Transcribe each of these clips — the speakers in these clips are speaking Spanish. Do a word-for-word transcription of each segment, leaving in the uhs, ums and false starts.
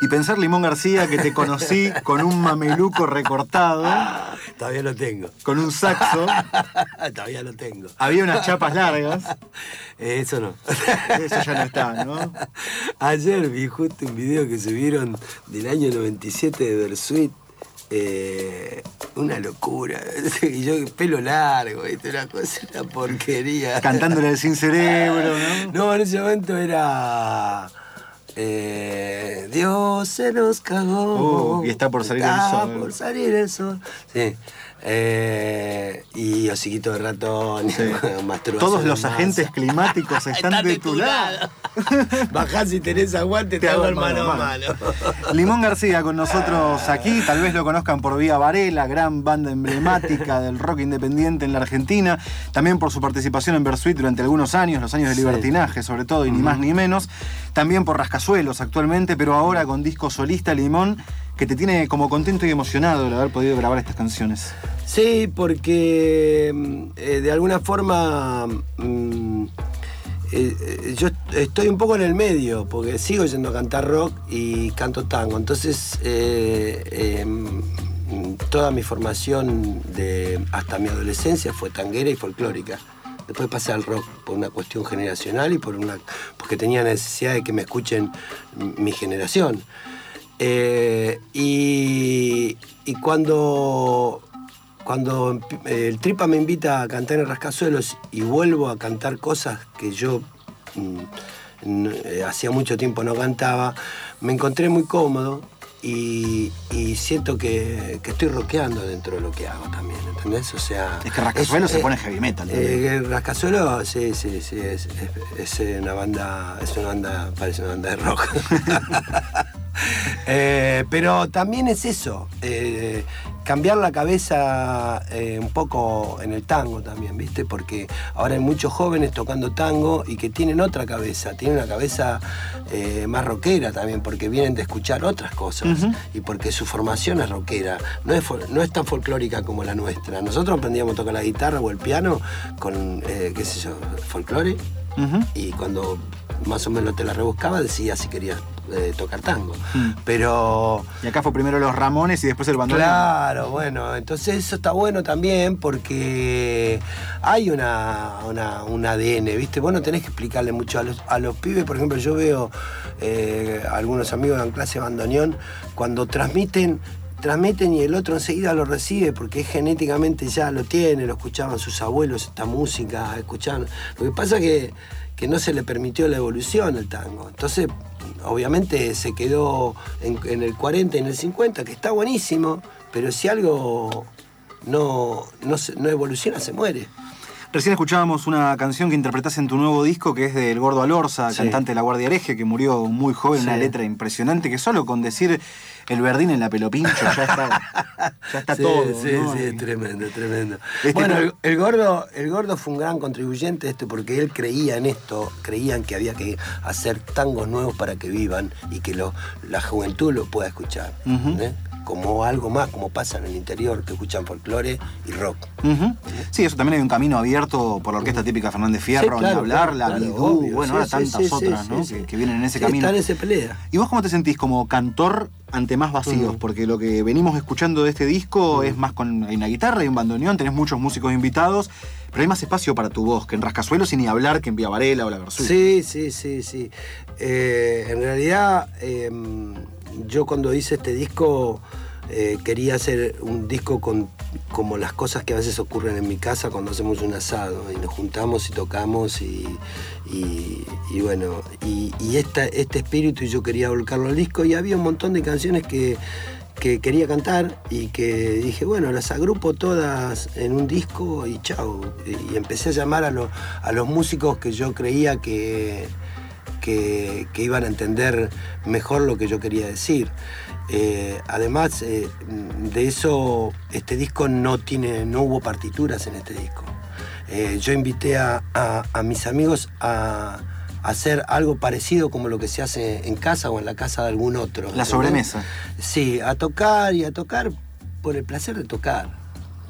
Y pensar, Limón García, que te conocí con un mameluco recortado. Todavía lo tengo. Con un saxo. Todavía lo tengo. Había unas chapas largas. Eh, eso no. Eso ya no está, ¿no? Ayer vi justo un video que subieron del año noventa y siete de Versuit. Eh, una locura. Y yo, pelo largo, ¿viste? Una cosa, una porquería. Cantándole al Sin Cerebro, ¿no? No, en ese momento era... Eh, Dios se nos cagó. Uh, y está por salir está el sol. Está por salir el sol. Sí. Eh, y hociquito de ratón, sí. Masturbación. Todos los agentes climáticos están, están de tu lado. Bajás si tenés aguante, te, te hago el mano a mano. Limón García con nosotros aquí, tal vez lo conozcan por Vía Varela, gran banda emblemática del rock independiente en la Argentina, también por su participación en Versuit durante algunos años, los años de libertinaje sobre todo, y ni uh-huh. más ni menos, también por Rascasuelos actualmente, pero ahora con disco solista, Limón, que te tiene como contento y emocionado de haber podido grabar estas canciones. Sí, porque eh, de alguna forma mm, eh, yo estoy un poco en el medio, porque sigo yendo a cantar rock y canto tango. Entonces, eh, eh, toda mi formación de hasta mi adolescencia fue tanguera y folclórica. Después pasé al rock por una cuestión generacional y por una porque tenía necesidad de que me escuchen mi generación. Eh, y, y cuando, cuando el Tripa me invita a cantar en Rascasuelos y vuelvo a cantar cosas que yo mm, eh, hacía mucho tiempo no cantaba, me encontré muy cómodo y, y siento que, que estoy rockeando dentro de lo que hago también, ¿entendés? O sea... Es que Rascasuelos se eh, pone heavy metal. Eh, Rascasuelos, sí, sí, sí, es, es, es una banda, es una banda, parece una banda de rock. Eh, pero también es eso, eh, cambiar la cabeza eh, un poco en el tango también, ¿viste? Porque ahora hay muchos jóvenes tocando tango y que tienen otra cabeza, tienen una cabeza eh, más rockera también, porque vienen de escuchar otras cosas uh-huh. y porque su formación es rockera, no es, no es tan folclórica como la nuestra. Nosotros aprendíamos a tocar la guitarra o el piano con, eh, qué sé yo, folclore uh-huh. y cuando más o menos te la rebuscaba decías si querías Eh, tocar tango, mm. pero... Y acá fue primero los Ramones y después el bandoneón. Claro, bueno, entonces eso está bueno también porque hay una, una, un A D N, ¿viste? Vos no tenés que explicarle mucho a los, a los pibes, por ejemplo, yo veo eh, algunos amigos en clase de bandoneón, cuando transmiten, transmiten y el otro enseguida lo recibe porque es genéticamente ya lo tiene, lo escuchaban sus abuelos, esta música, escuchaban... Lo que pasa es que, que no se le permitió la evolución al tango, entonces... Obviamente se quedó en, en el cuarenta y en el cincuenta, que está buenísimo, pero si algo no, no, se, no evoluciona, se muere. Recién escuchábamos una canción que interpretás en tu nuevo disco, que es del Gordo Alorza, sí. cantante de La Guardia Hereje, que murió muy joven, sí. una letra impresionante, que solo con decir el verdín en la pelopincho ya está, ya está sí, todo. Sí, ¿no? sí, es tremendo, tremendo. Este bueno, pro... el, el, gordo, el Gordo fue un gran contribuyente de esto, porque él creía en esto, creían que había que hacer tangos nuevos para que vivan y que lo, la juventud lo pueda escuchar. Uh-huh. ¿eh? Como algo más, como pasa en el interior, que escuchan folclore y rock. Uh-huh. Sí, eso también hay un camino abierto por la orquesta típica Fernández Fierro, sí, claro, ni hablar, claro, la claro, Bidú, obvio, bueno, sí, ahora sí, tantas sí, otras, sí, ¿no? Sí, que, que vienen en ese sí, camino. Están en esa pelea. ¿Y vos cómo te sentís como cantor ante más vacíos? Uh-huh. Porque lo que venimos escuchando de este disco uh-huh. es más con hay una guitarra y un bandoneón, tenés muchos músicos invitados, pero hay más espacio para tu voz que en Rascasuelos y ni hablar que en Vía Varela o La Versuit. Sí, sí, sí, sí. Eh, en realidad, eh, yo cuando hice este disco... Eh, quería hacer un disco con como las cosas que a veces ocurren en mi casa cuando hacemos un asado y nos juntamos y tocamos y, y, y bueno y, y esta, este espíritu yo quería volcarlo al disco y había un montón de canciones que, que quería cantar y que dije bueno las agrupo todas en un disco y chao y, y empecé a llamar a, lo, a los músicos que yo creía que, que, que iban a entender mejor lo que yo quería decir. Eh, además eh, de eso, este disco no tiene, no hubo partituras en este disco. Eh, yo invité a, a, a mis amigos a, a hacer algo parecido como lo que se hace en casa o en la casa de algún otro. La sobremesa. Sí, a tocar y a tocar por el placer de tocar.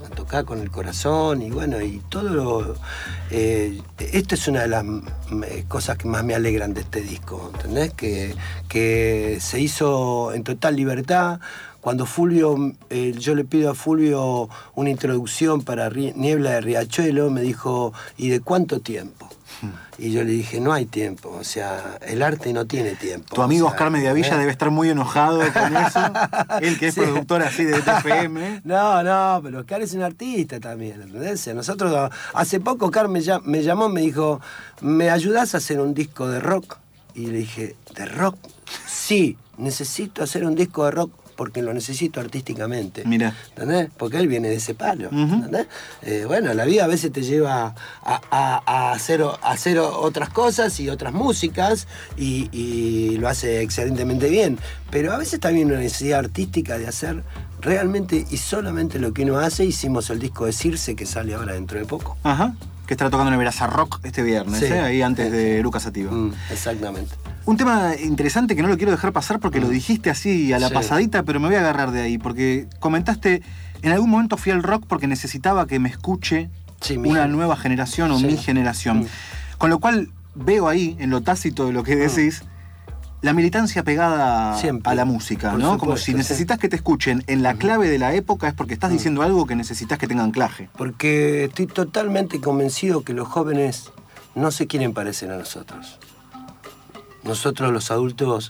a tocar con el corazón y bueno, y todo lo... Eh, esto es una de las eh, cosas que más me alegran de este disco, ¿entendés? Que, que se hizo en total libertad. Cuando Fulvio, eh, yo le pido a Fulvio una introducción para Rie- Niebla de Riachuelo, me dijo, ¿y de cuánto tiempo? Y yo le dije, no hay tiempo, o sea, el arte no tiene tiempo. Tu amigo o sea, Oscar Mediavilla ¿eh? debe estar muy enojado con eso. Él que es Sí. productor así de T F M. No, no, pero Oscar es un artista también, ¿entendés? Nosotros, hace poco Oscar me, llam- me llamó, me dijo, ¿me ayudás a hacer un disco de rock? Y le dije, ¿de rock? Sí, necesito hacer un disco de rock porque lo necesito artísticamente. Mira. ¿Entendés? Porque él viene de ese palo. Uh-huh. ¿Entendés? Eh, bueno, la vida a veces te lleva a, a- a hacer, a hacer otras cosas y otras músicas y, y lo hace excelentemente bien. Pero a veces también una necesidad artística de hacer realmente y solamente lo que uno hace. Hicimos el disco de Circe que sale ahora dentro de poco. Ajá. Que estará tocando en el Veraza Rock este viernes, Sí. ¿eh? Ahí antes Sí, de sí. Lucas Sativa. Mm, exactamente. Un tema interesante que no lo quiero dejar pasar porque lo dijiste así a la Sí. pasadita, pero me voy a agarrar de ahí, porque comentaste, en algún momento fui al rock porque necesitaba que me escuche Sí, mi una gen- nueva generación o Sí. mi generación. Mm. Con lo cual veo ahí, en lo tácito de lo que decís, la militancia pegada Siempre, a la música, por ¿no? Como supuesto, si sí. necesitas que te escuchen en la clave de la época es porque estás diciendo algo que necesitas que tenga anclaje. Porque estoy totalmente convencido que los jóvenes no se quieren parecer a nosotros. Nosotros los adultos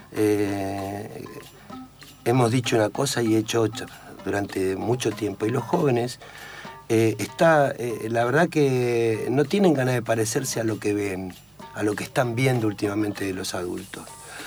eh, hemos dicho una cosa y hecho otra durante mucho tiempo. Y los jóvenes, eh, está, eh, la verdad que no tienen ganas de parecerse a lo que ven, a lo que están viendo últimamente de los adultos.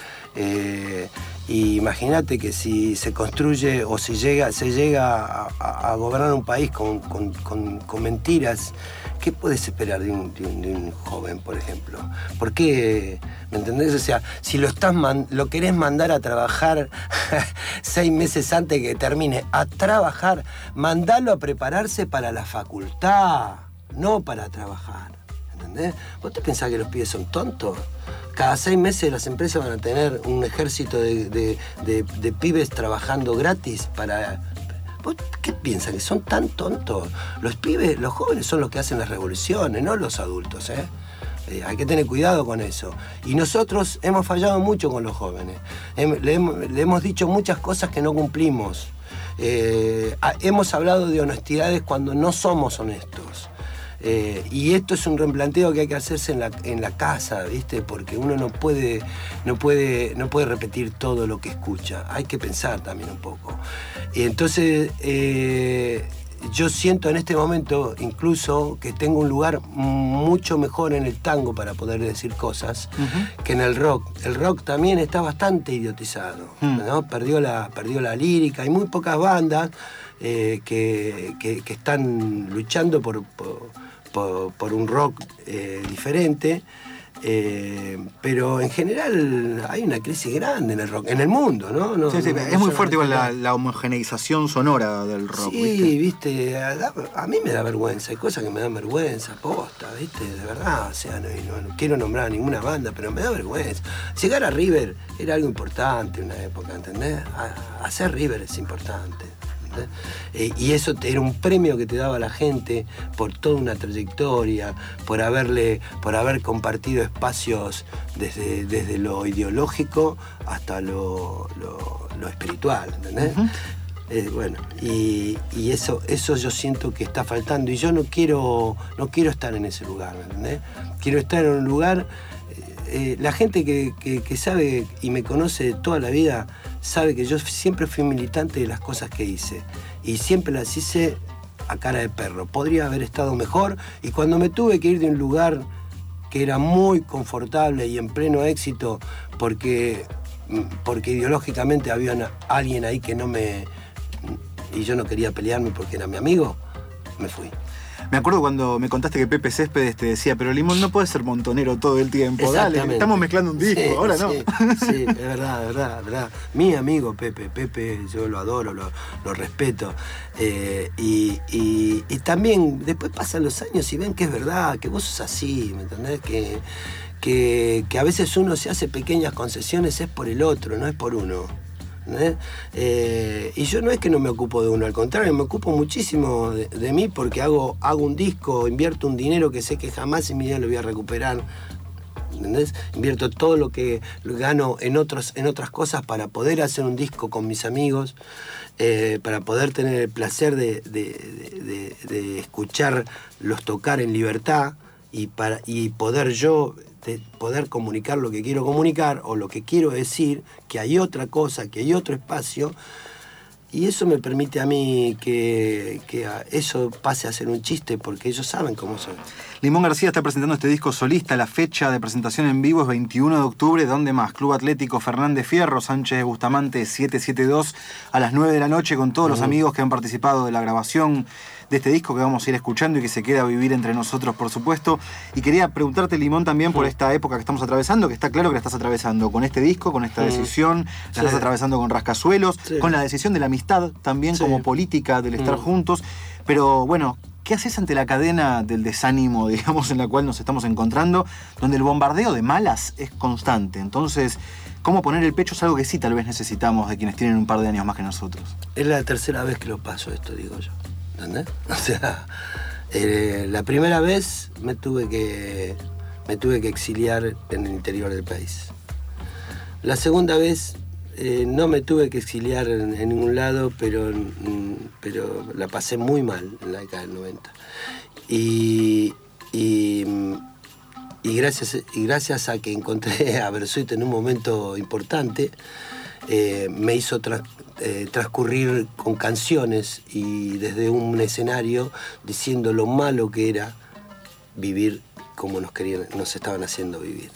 Eh, y imagínate que si se construye o si llega, se llega a, a- a gobernar un país con, con- con- con mentiras, ¿qué puedes esperar de un, de un- de un joven, por ejemplo? ¿Por qué? ¿Me entendés? O sea, si lo, estás man- lo querés mandar a trabajar seis meses antes que termine, a trabajar, mandalo a prepararse para la facultad, no para trabajar. ¿Entendés? ¿Vos te pensás que los pibes son tontos? Cada seis meses las empresas van a tener un ejército de, de- de- de pibes trabajando gratis para... ¿Vos qué piensan? ¿Que son tan tontos? Los pibes, los jóvenes son los que hacen las revoluciones, no los adultos, ¿eh? Eh, hay que tener cuidado con eso. Y nosotros hemos fallado mucho con los jóvenes. Hem- le, hemos, le hemos dicho muchas cosas que no cumplimos. Eh, ha- hemos hablado de honestidades cuando no somos honestos. Eh, y esto es un replanteo que hay que hacerse en la, en la casa, ¿viste? Porque uno no puede, no, puede, no puede repetir todo lo que escucha. Hay que pensar también un poco. Y entonces, eh, yo siento en este momento incluso que tengo un lugar mucho mejor en el tango para poder decir cosas uh-huh. que en el rock. El rock también está bastante idiotizado, uh-huh. ¿no? Perdió la, perdió la lírica. Hay muy pocas bandas eh, que, que, que están luchando por... por Por, por un rock eh, diferente, eh, pero en general hay una crisis grande en el rock, en el mundo, ¿no? no, sí, sí, no es no muy fuerte igual la, acá. la homogeneización sonora del rock. Sí, ¿viste? viste, a, a mí me da vergüenza, hay cosas que me dan vergüenza, posta, viste, de verdad, o sea, no, no, no quiero nombrar a ninguna banda, pero me da vergüenza. Llegar a River era algo importante en una época, ¿entendés? A, hacer River es importante. Eh, y eso era un premio que te daba la gente por toda una trayectoria, por haberle, por haber compartido espacios desde, desde lo ideológico hasta lo, lo, lo espiritual, ¿entendés? Uh-huh. Eh, bueno, y, y eso, eso yo siento que está faltando y yo no quiero, no quiero estar en ese lugar, ¿entendés? Quiero estar en un lugar, eh, la gente que, que, que sabe y me conoce de toda la vida sabe que yo siempre fui militante de las cosas que hice y siempre las hice a cara de perro. Podría haber estado mejor y cuando me tuve que ir de un lugar que era muy confortable y en pleno éxito porque, porque ideológicamente había una, alguien ahí que no me... y yo no quería pelearme porque era mi amigo, me fui. Me acuerdo cuando me contaste que Pepe Céspedes te decía, pero Limón no puede ser montonero todo el tiempo. Dale, estamos mezclando un disco, sí, ahora no. Sí, sí, es verdad, es verdad, es verdad. Mi amigo Pepe, Pepe, yo lo adoro, lo, lo respeto. Eh, y, y, y también después pasan los años y ven que es verdad, que vos sos así, ¿me entendés? Que, que, que a veces uno se hace pequeñas concesiones es por el otro, no es por uno. ¿eh? Eh, y yo no es que no me ocupo de uno, al contrario, me ocupo muchísimo de, de mí porque hago, hago un disco, invierto un dinero que sé que jamás en mi vida lo voy a recuperar. ¿Entendés? Invierto todo lo que gano en, otros, en otras cosas para poder hacer un disco con mis amigos, eh, para poder tener el placer de, de, de, de, de escucharlos tocar en libertad y, para, y poder yo de poder comunicar lo que quiero comunicar o lo que quiero decir, que hay otra cosa, que hay otro espacio. Y eso me permite a mí que, que eso pase a ser un chiste, porque ellos saben cómo soy. Limón García está presentando este disco solista. La fecha de presentación en vivo es veintiuno de octubre. ¿Dónde más? Club Atlético Fernández Fierro, Sánchez de Bustamante setecientos setenta y dos, a las nueve de la noche, con todos uh-huh. los amigos que han participado de la grabación de este disco que vamos a ir escuchando y que se queda a vivir entre nosotros, por supuesto. Y quería preguntarte, Limón, también por esta época que estamos atravesando, que está claro que la estás atravesando con este disco, con esta decisión, la sí. estás atravesando con Rascasuelos, sí. con la decisión de la amistad también sí. como política, del estar mm. juntos. Pero bueno, ¿qué haces ante la cadena del desánimo, digamos, en la cual nos estamos encontrando, donde el bombardeo de malas es constante? Entonces, ¿cómo poner el pecho es algo que sí tal vez necesitamos de quienes tienen un par de años más que nosotros? Es la tercera vez que lo paso esto, digo yo. ¿Entendés? O sea, eh, la primera vez me tuve que me tuve que exiliar en el interior del país. La segunda vez eh, no me tuve que exiliar en, en ningún lado, pero, pero la pasé muy mal en la década del noventa. Y, y, y, gracias, y gracias a que encontré a Bersuit en un momento importante, eh, me hizo tra- eh, transcurrir con canciones y desde un escenario diciendo lo malo que era vivir como nos querían, nos estaban haciendo vivir.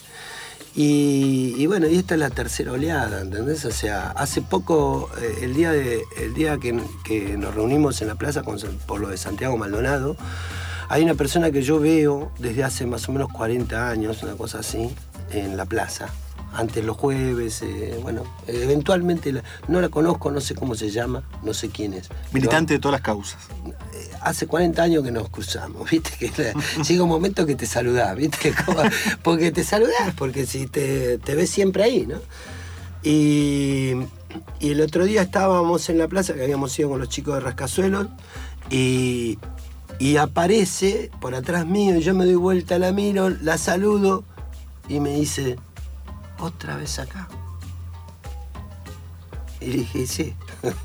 Y, y bueno, y esta es la tercera oleada, ¿entendés? O sea, hace poco, eh, el día, de, el día que, que nos reunimos en la plaza con, por lo de Santiago Maldonado, hay una persona que yo veo desde hace más o menos cuarenta años, una cosa así, en la plaza. Antes los jueves, eh, bueno, eventualmente la, no la conozco, no sé cómo se llama, no sé quién es. Militante pero, de todas las causas. Eh, hace cuarenta años que nos cruzamos, ¿viste? Que la, llega un momento que te saludás, ¿viste? Como, porque te saludás, porque si te, te ves siempre ahí, ¿no? Y, y el otro día estábamos en la plaza, que habíamos ido con los chicos de Rascasuelos, y, y aparece por atrás mío, y yo me doy vuelta, la miro, la saludo, y me dice... ¿Otra vez acá? Y le dije, sí.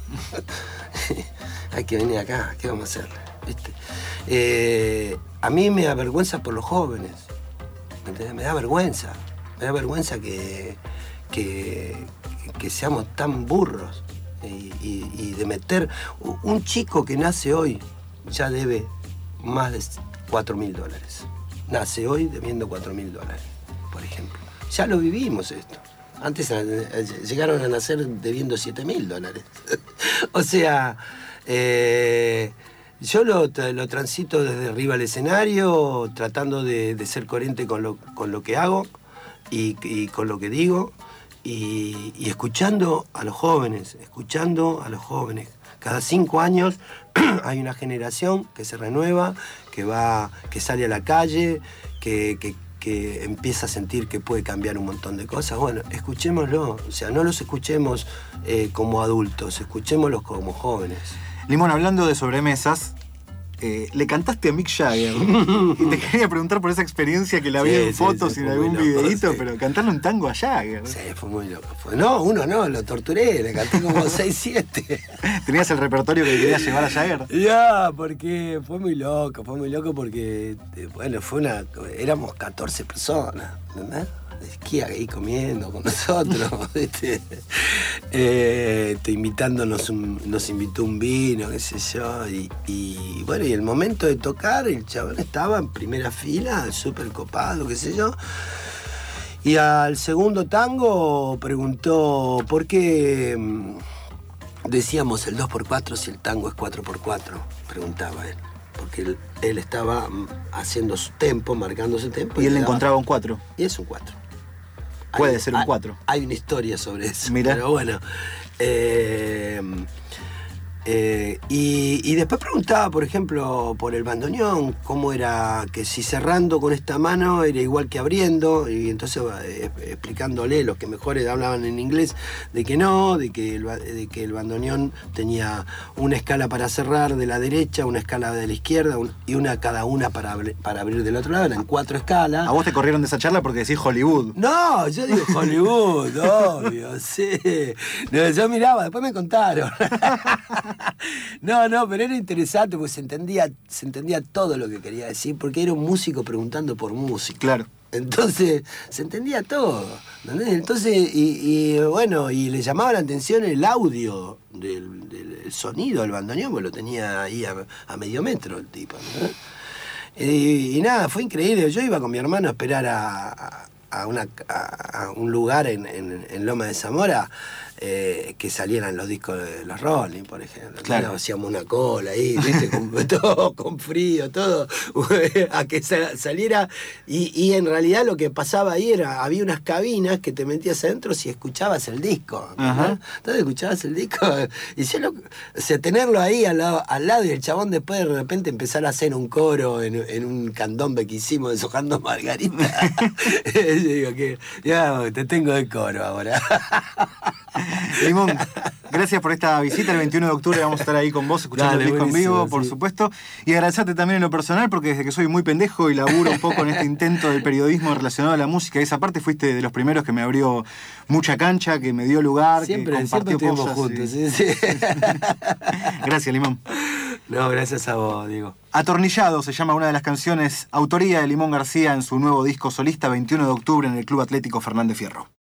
Hay que venir acá, ¿qué vamos a hacer? ¿Viste? Eh, a mí me da vergüenza por los jóvenes. ¿Entendés? Me da vergüenza. Me da vergüenza que, que, que seamos tan burros. Y, y, y de meter... Un chico que nace hoy ya debe más de cuatro mil dólares. Nace hoy debiendo cuatro mil dólares, por ejemplo. Ya lo vivimos esto. Antes llegaron a nacer debiendo siete mil dólares. O sea, eh, yo lo, lo transito desde arriba al escenario, tratando de, de ser coherente con lo, con lo que hago y, y con lo que digo, y, y escuchando a los jóvenes, escuchando a los jóvenes. Cada cinco años hay una generación que se renueva, que va, que sale a la calle, que, que que empieza a sentir que puede cambiar un montón de cosas. Bueno, escuchémoslo, o sea, no los escuchemos eh, como adultos, escuchémoslos como jóvenes. Limón, hablando de sobremesas, eh, le cantaste a Mick Jagger y te quería preguntar por esa experiencia que la vi sí, en sí, fotos sí, y en algún loco, videíto, sí. Pero cantarle un tango a Jagger. Sí, fue muy loco. Fue, no, uno no, lo torturé, le canté como seis, siete. ¿Tenías el repertorio que querías llevar a Jagger? Ya, porque fue muy loco, fue muy loco porque, bueno, fue una, éramos catorce personas, ¿entendés? Esquía ahí comiendo con nosotros, ¿viste? Eh, te invitándonos, un, nos invitó un vino, qué sé yo, y, y bueno, y el momento de tocar, el chabón estaba en primera fila, súper copado, qué sé yo, y al segundo tango preguntó por qué decíamos el dos por cuatro si el tango es cuatro por cuatro, preguntaba él. Porque él, él estaba haciendo su tempo, marcando su tempo. Y, y él le encontraba un cuatro. Y es un cuatro. Puede hay, ser un cuatro. Hay, hay una historia sobre eso. Mirá. Pero bueno. Eh, Eh, y, y después preguntaba, por ejemplo, por el bandoneón, cómo era que si cerrando con esta mano era igual que abriendo, y entonces eh, explicándole, los que mejores hablaban en inglés, de que no, de que, el, de que el bandoneón tenía una escala para cerrar de la derecha, una escala de la izquierda un, y una cada una para, para abrir del otro lado, eran cuatro escalas. ¿A vos te corrieron de esa charla porque decís Hollywood? No, yo digo Hollywood, obvio, sí. No, yo miraba, después me contaron. No, no, pero era interesante porque se entendía, se entendía todo lo que quería decir, porque era un músico preguntando por música. Claro. Entonces, se entendía todo. ¿Entendés? Entonces, y, y bueno, y le llamaba la atención el audio del, del sonido del bandoneón, porque lo tenía ahí a, a medio metro el tipo, ¿no? Y, y nada, fue increíble. Yo iba con mi hermano a esperar a, a, a, una, a, a un lugar en, en, en Loma de Zamora. Eh, que salieran los discos de los Rolling, por ejemplo. Claro. Hacíamos una cola ahí, ¿viste? Con, todo con frío, todo, a que saliera. Y, y en realidad lo que pasaba ahí era, había unas cabinas que te metías adentro si escuchabas el disco. ¿No? Entonces escuchabas el disco y yo lo, o sea, tenerlo ahí al lado, al lado y el chabón después de repente empezar a hacer un coro en, en un candombe que hicimos deshojando margarita. Yo digo que ya te tengo de coro ahora. Limón, gracias por esta visita. El veintiuno de octubre vamos a estar ahí con vos escuchando Dale, el disco en vivo, por sí. supuesto. Y agradecerte también en lo personal, porque desde que soy muy pendejo y laburo un poco en este intento del periodismo relacionado a la música, esa parte fuiste de los primeros que me abrió mucha cancha, que me dio lugar, siempre, que compartió siempre cosas. Juntos, y... sí, sí. Gracias, Limón. No, gracias a vos, Diego. Atornillado se llama una de las canciones, autoría de Limón García en su nuevo disco solista, veintiuno de octubre en el Club Atlético Fernández Fierro.